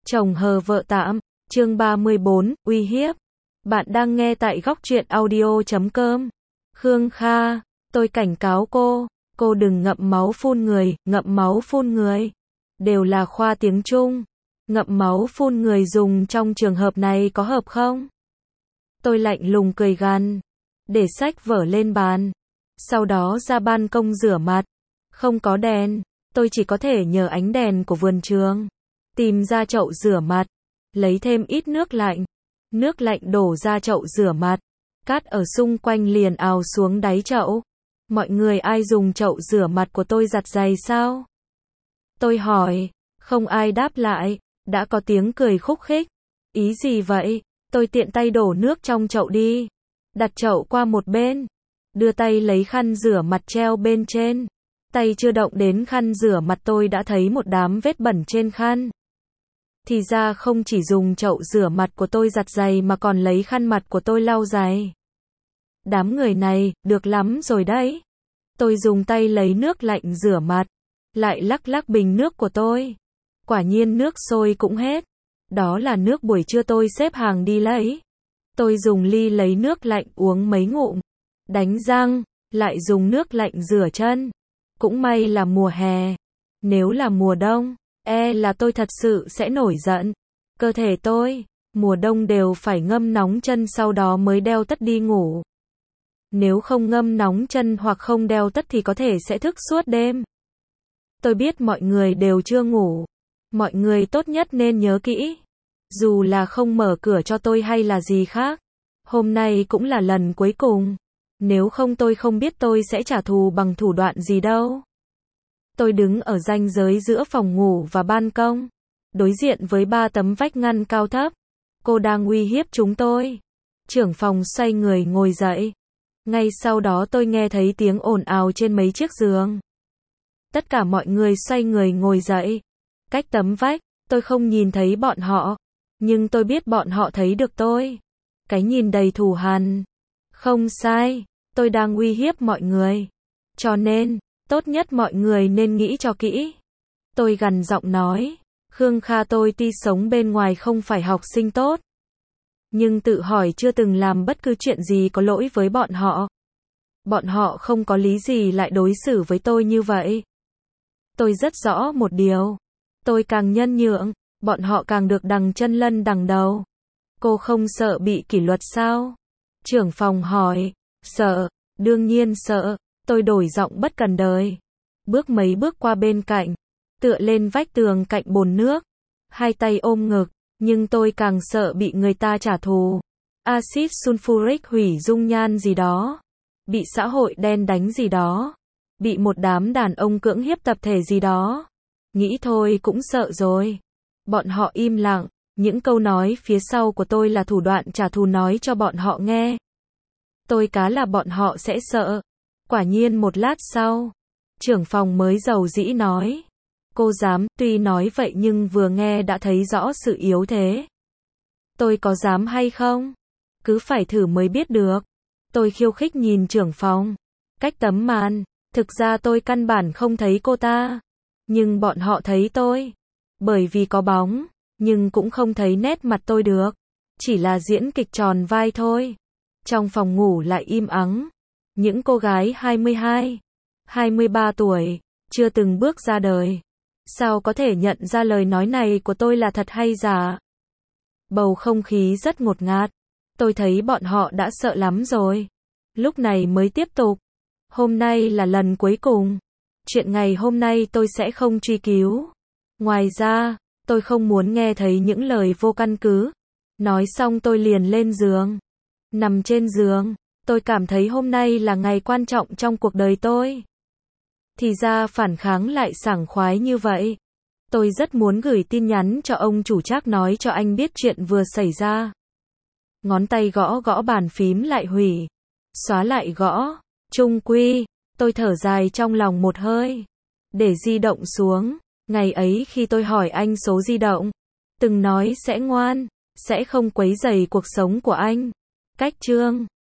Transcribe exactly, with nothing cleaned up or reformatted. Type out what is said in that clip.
Chồng hờ vợ tạm, chương ba mươi bốn, uy hiếp. Bạn đang nghe tại góc truyện audio chấm com. Khương Kha, tôi cảnh cáo cô, cô đừng ngậm máu phun người, ngậm máu phun người. Đều là khoa tiếng Trung. Ngậm máu phun người dùng trong trường hợp này có hợp không? Tôi lạnh lùng cười gằn, để sách vở lên bàn. Sau đó ra ban công rửa mặt. Không có đèn, tôi chỉ có thể nhờ ánh đèn của vườn trường. Tìm ra chậu rửa mặt, lấy thêm ít nước lạnh. Nước lạnh đổ ra chậu rửa mặt. Cát ở xung quanh liền ào xuống đáy chậu. Mọi người ai dùng chậu rửa mặt của tôi giặt giày sao? Tôi hỏi, không ai đáp lại, đã có tiếng cười khúc khích. Ý gì vậy? Tôi tiện tay đổ nước trong chậu đi. Đặt chậu qua một bên. Đưa tay lấy khăn rửa mặt treo bên trên. Tay chưa động đến khăn rửa mặt tôi đã thấy một đám vết bẩn trên khăn. Thì ra không chỉ dùng chậu rửa mặt của tôi giặt giày mà còn lấy khăn mặt của tôi lau giày. Đám người này, được lắm rồi đấy. Tôi dùng tay lấy nước lạnh rửa mặt. Lại lắc lắc bình nước của tôi. Quả nhiên nước sôi cũng hết. Đó là nước buổi trưa tôi xếp hàng đi lấy. Tôi dùng ly lấy nước lạnh uống mấy ngụm. Đánh răng, lại dùng nước lạnh rửa chân. Cũng may là mùa hè. Nếu là mùa đông, e là tôi thật sự sẽ nổi giận. Cơ thể tôi, mùa đông đều phải ngâm nóng chân sau đó mới đeo tất đi ngủ. Nếu không ngâm nóng chân hoặc không đeo tất thì có thể sẽ thức suốt đêm. Tôi biết mọi người đều chưa ngủ. Mọi người tốt nhất nên nhớ kỹ. Dù là không mở cửa cho tôi hay là gì khác. Hôm nay cũng là lần cuối cùng. Nếu không tôi không biết tôi sẽ trả thù bằng thủ đoạn gì đâu. Tôi đứng ở ranh giới giữa phòng ngủ và ban công. Đối diện với ba tấm vách ngăn cao thấp. Cô đang uy hiếp chúng tôi. Trưởng phòng xoay người ngồi dậy. Ngay sau đó tôi nghe thấy tiếng ồn ào trên mấy chiếc giường. Tất cả mọi người xoay người ngồi dậy. Cách tấm vách, tôi không nhìn thấy bọn họ. Nhưng tôi biết bọn họ thấy được tôi. Cái nhìn đầy thù hằn. Không sai, tôi đang uy hiếp mọi người. Cho nên, tốt nhất mọi người nên nghĩ cho kỹ. Tôi gằn giọng nói, Khương Kha tôi tuy sống bên ngoài không phải học sinh tốt. Nhưng tự hỏi chưa từng làm bất cứ chuyện gì có lỗi với bọn họ. Bọn họ không có lý gì lại đối xử với tôi như vậy. Tôi rất rõ một điều. Tôi càng nhân nhượng, bọn họ càng được đằng chân lân đằng đầu. Cô không sợ bị kỷ luật sao? Trưởng phòng hỏi. Sợ, đương nhiên sợ. Tôi đổi giọng bất cần đời. Bước mấy bước qua bên cạnh. Tựa lên vách tường cạnh bồn nước. Hai tay ôm ngực. Nhưng tôi càng sợ bị người ta trả thù. Axit sulfuric hủy dung nhan gì đó. Bị xã hội đen đánh gì đó. Bị một đám đàn ông cưỡng hiếp tập thể gì đó. Nghĩ thôi cũng sợ rồi. Bọn họ im lặng. Những câu nói phía sau của tôi là thủ đoạn trả thù nói cho bọn họ nghe. Tôi cá là bọn họ sẽ sợ. Quả nhiên một lát sau. Trưởng phòng mới giàu dĩ nói. Cô dám, tuy nói vậy nhưng vừa nghe đã thấy rõ sự yếu thế. Tôi có dám hay không? Cứ phải thử mới biết được. Tôi khiêu khích nhìn trưởng phòng. Cách tấm màn. Thực ra tôi căn bản không thấy cô ta. Nhưng bọn họ thấy tôi. Bởi vì có bóng. Nhưng cũng không thấy nét mặt tôi được. Chỉ là diễn kịch tròn vai thôi. Trong phòng ngủ lại im ắng. Những cô gái hai mươi hai, hai mươi ba tuổi. Chưa từng bước ra đời. Sao có thể nhận ra lời nói này của tôi là thật hay giả? Bầu không khí rất ngột ngạt. Tôi thấy bọn họ đã sợ lắm rồi. Lúc này mới tiếp tục. Hôm nay là lần cuối cùng. Chuyện ngày hôm nay tôi sẽ không truy cứu. Ngoài ra, tôi không muốn nghe thấy những lời vô căn cứ. Nói xong tôi liền lên giường. Nằm trên giường, tôi cảm thấy hôm nay là ngày quan trọng trong cuộc đời tôi. Thì ra phản kháng lại sảng khoái như vậy. Tôi rất muốn gửi tin nhắn cho ông chủ Trác nói cho anh biết chuyện vừa xảy ra. Ngón tay gõ gõ bàn phím lại hủy. Xóa lại gõ. Trung quy, tôi thở dài trong lòng một hơi. Để di động xuống. Ngày ấy khi tôi hỏi anh số di động. Từng nói sẽ ngoan. Sẽ không quấy rầy cuộc sống của anh. Cách chương.